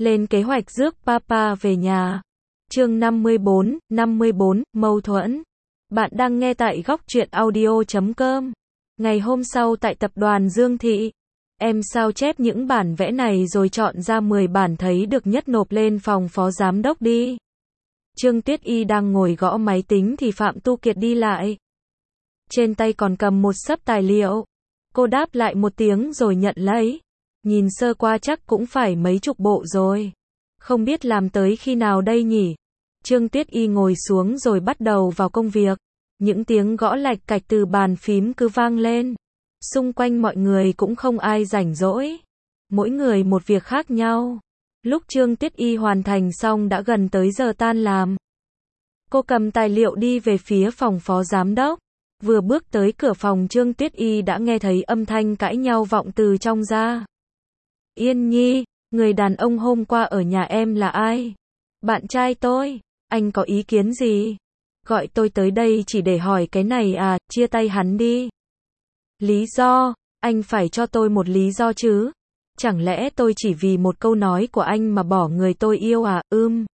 lên kế hoạch rước Papa về nhà. Chương 54, mâu thuẫn. Bạn đang nghe tại góc truyện audio.com. Ngày hôm sau tại tập đoàn Dương Thị, em sao chép những bản vẽ này rồi chọn ra 10 bản thấy được nhất nộp lên phòng phó giám đốc đi. Trương Tuyết Y đang ngồi gõ máy tính thì Phạm Tu Kiệt đi lại. Trên tay còn cầm một xấp tài liệu. Cô đáp lại một tiếng rồi nhận lấy. Nhìn sơ qua chắc cũng phải mấy chục bộ rồi. Không biết làm tới khi nào đây nhỉ? Trương Tuyết Y ngồi xuống rồi bắt đầu vào công việc. Những tiếng gõ lạch cạch từ bàn phím cứ vang lên. Xung quanh mọi người cũng không ai rảnh rỗi. Mỗi người một việc khác nhau. Lúc Trương Tuyết Y hoàn thành xong đã gần tới giờ tan làm. Cô cầm tài liệu đi về phía phòng phó giám đốc. Vừa bước tới cửa phòng Trương Tuyết Y đã nghe thấy âm thanh cãi nhau vọng từ trong ra. Yên Nhi, người đàn ông hôm qua ở nhà em là ai? Bạn trai tôi, anh có ý kiến gì? Gọi tôi tới đây chỉ để hỏi cái này à, chia tay hắn đi. Lý do, anh phải cho tôi một lý do chứ? Chẳng lẽ tôi chỉ vì một câu nói của anh mà bỏ người tôi yêu à?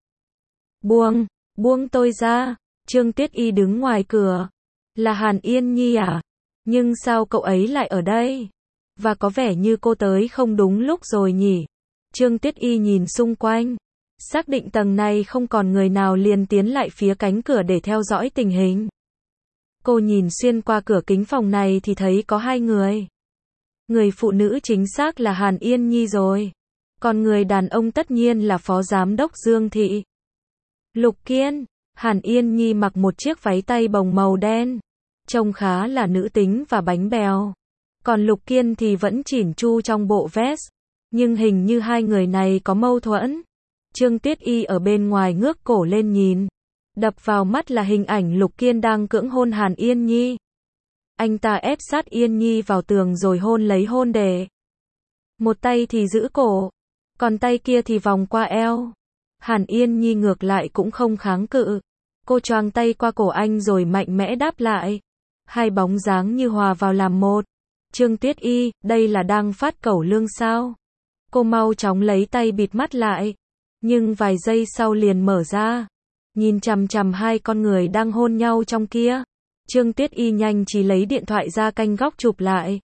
Buông tôi ra. Trương Tuyết Y đứng ngoài cửa. Là Hàn Yên Nhi à? Nhưng sao cậu ấy lại ở đây? Và có vẻ như cô tới không đúng lúc rồi nhỉ? Trương Tuyết Y nhìn xung quanh. Xác định tầng này không còn người nào liền tiến lại phía cánh cửa để theo dõi tình hình. Cô nhìn xuyên qua cửa kính phòng này thì thấy có hai người. Người phụ nữ chính xác là Hàn Yên Nhi rồi. Còn người đàn ông tất nhiên là phó giám đốc Dương Thị. Lục Kiên. Hàn Yên Nhi mặc một chiếc váy tay bồng màu đen. Trông khá là nữ tính và bánh bèo. Còn Lục Kiên thì vẫn chỉn chu trong bộ vest. Nhưng hình như hai người này có mâu thuẫn. Trương Tuyết Y ở bên ngoài ngước cổ lên nhìn. Đập vào mắt là hình ảnh Lục Kiên đang cưỡng hôn Hàn Yên Nhi. Anh ta ép sát Yên Nhi vào tường rồi hôn lấy hôn đề. Một tay thì giữ cổ. Còn tay kia thì vòng qua eo. Hàn Yên Nhi ngược lại cũng không kháng cự. Cô choàng tay qua cổ anh rồi mạnh mẽ đáp lại. Hai bóng dáng như hòa vào làm một. Trương Tuyết Y, đây là đang phát cẩu lương sao? Cô mau chóng lấy tay bịt mắt lại. Nhưng vài giây sau liền mở ra. Nhìn chằm chằm hai con người đang hôn nhau trong kia. Trương Tuyết Y nhanh chỉ lấy điện thoại ra canh góc chụp lại.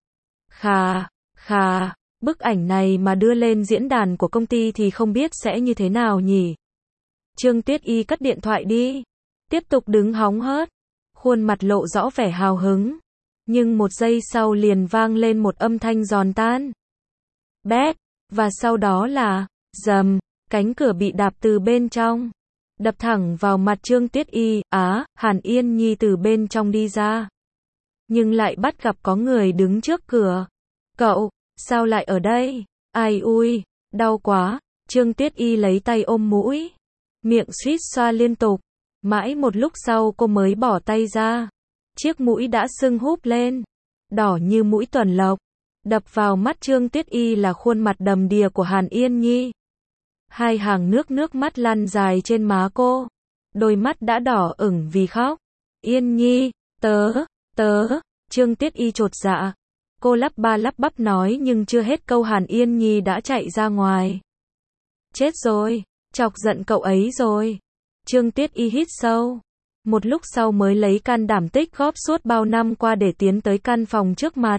Khà, bức ảnh này mà đưa lên diễn đàn của công ty thì không biết sẽ như thế nào nhỉ? Trương Tuyết Y cất điện thoại đi. Tiếp tục đứng hóng hớt. Khuôn mặt lộ rõ vẻ hào hứng. Nhưng một giây sau liền vang lên một âm thanh giòn tan. Bét. Và sau đó là rầm. Cánh cửa bị đạp từ bên trong. Đập thẳng vào mặt Trương Tuyết Y. Hàn Yên Nhi từ bên trong đi ra. Nhưng lại bắt gặp có người đứng trước cửa. Cậu, sao lại ở đây? Ai ui, đau quá. Trương Tuyết Y lấy tay ôm mũi. Miệng suýt xoa liên tục. Mãi một lúc sau cô mới bỏ tay ra. Chiếc mũi đã sưng húp lên. Đỏ như mũi tuần lộc. Đập vào mắt Trương Tuyết Y là khuôn mặt đầm đìa của Hàn Yên Nhi. Hai hàng nước mắt lăn dài trên má cô. Đôi mắt đã đỏ ửng vì khóc. Yên Nhi, tớ. Trương Tuyết Y chột dạ. Cô lắp ba lắp bắp nói nhưng chưa hết câu Hàn Yên Nhi đã chạy ra ngoài. Chết rồi, chọc giận cậu ấy rồi. Trương Tuyết Y hít sâu. Một lúc sau mới lấy can đảm tích góp suốt bao năm qua để tiến tới căn phòng trước mặt.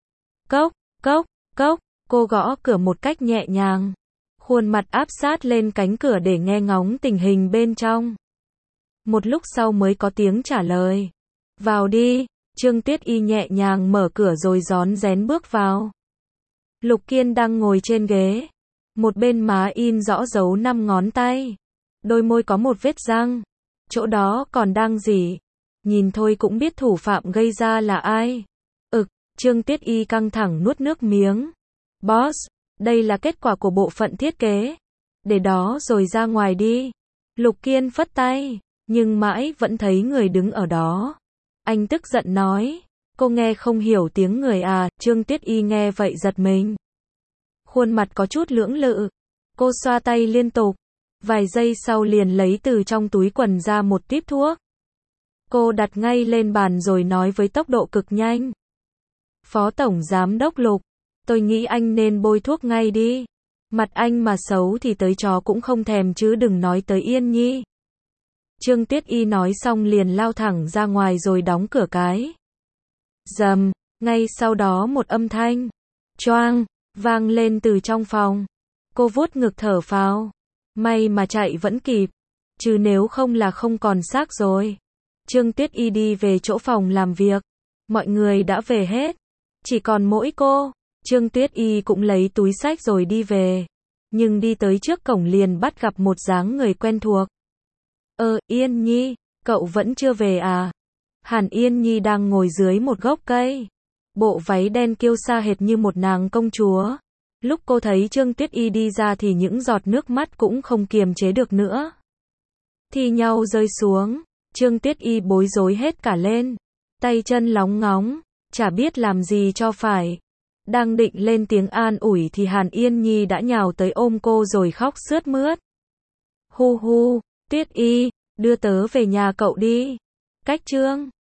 Cốc, cô gõ cửa một cách nhẹ nhàng. Khuôn mặt áp sát lên cánh cửa để nghe ngóng tình hình bên trong. Một lúc sau mới có tiếng trả lời. Vào đi. Trương Tuyết Y nhẹ nhàng mở cửa rồi rón rén bước vào. Lục Kiên đang ngồi trên ghế. Một bên má in rõ dấu 5 ngón tay. Đôi môi có một vết răng. Chỗ đó còn đang rỉ. Nhìn thôi cũng biết thủ phạm gây ra là ai. Trương Tuyết Y căng thẳng nuốt nước miếng. Boss, đây là kết quả của bộ phận thiết kế. Để đó rồi ra ngoài đi. Lục Kiên phất tay. Nhưng mãi vẫn thấy người đứng ở đó. Anh tức giận nói. Cô nghe không hiểu tiếng người à? Trương Tuyết Y nghe vậy giật mình. Khuôn mặt có chút lưỡng lự. Cô xoa tay liên tục. Vài giây sau liền lấy từ trong túi quần ra một típ thuốc. Cô đặt ngay lên bàn rồi nói với tốc độ cực nhanh. Phó Tổng Giám đốc Lục, tôi nghĩ anh nên bôi thuốc ngay đi. Mặt anh mà xấu thì tới chó cũng không thèm chứ đừng nói tới Yên Nhi. Trương Tuyết Y nói xong liền lao thẳng ra ngoài rồi đóng cửa cái. Rầm, ngay sau đó một âm thanh choang vang lên từ trong phòng. Cô vuốt ngực thở phào. May mà chạy vẫn kịp, chứ nếu không là không còn xác rồi. Trương Tuyết Y đi về chỗ phòng làm việc. Mọi người đã về hết, chỉ còn mỗi cô. Trương Tuyết Y cũng lấy túi xách rồi đi về. Nhưng đi tới trước cổng liền bắt gặp một dáng người quen thuộc. Yên Nhi, cậu vẫn chưa về à? Hàn Yên Nhi đang ngồi dưới một gốc cây. Bộ váy đen kiêu sa hệt như một nàng công chúa. Lúc cô thấy Trương Tuyết Y đi ra thì những giọt nước mắt cũng không kiềm chế được nữa. Thi nhau rơi xuống. Trương Tuyết Y bối rối hết cả lên. Tay chân lóng ngóng, chả biết làm gì cho phải. Đang định lên tiếng an ủi thì Hàn Yên Nhi đã nhào tới ôm cô rồi khóc sướt mướt. Hu hu, Tuyết Y, đưa tớ về nhà cậu đi. Cách Trương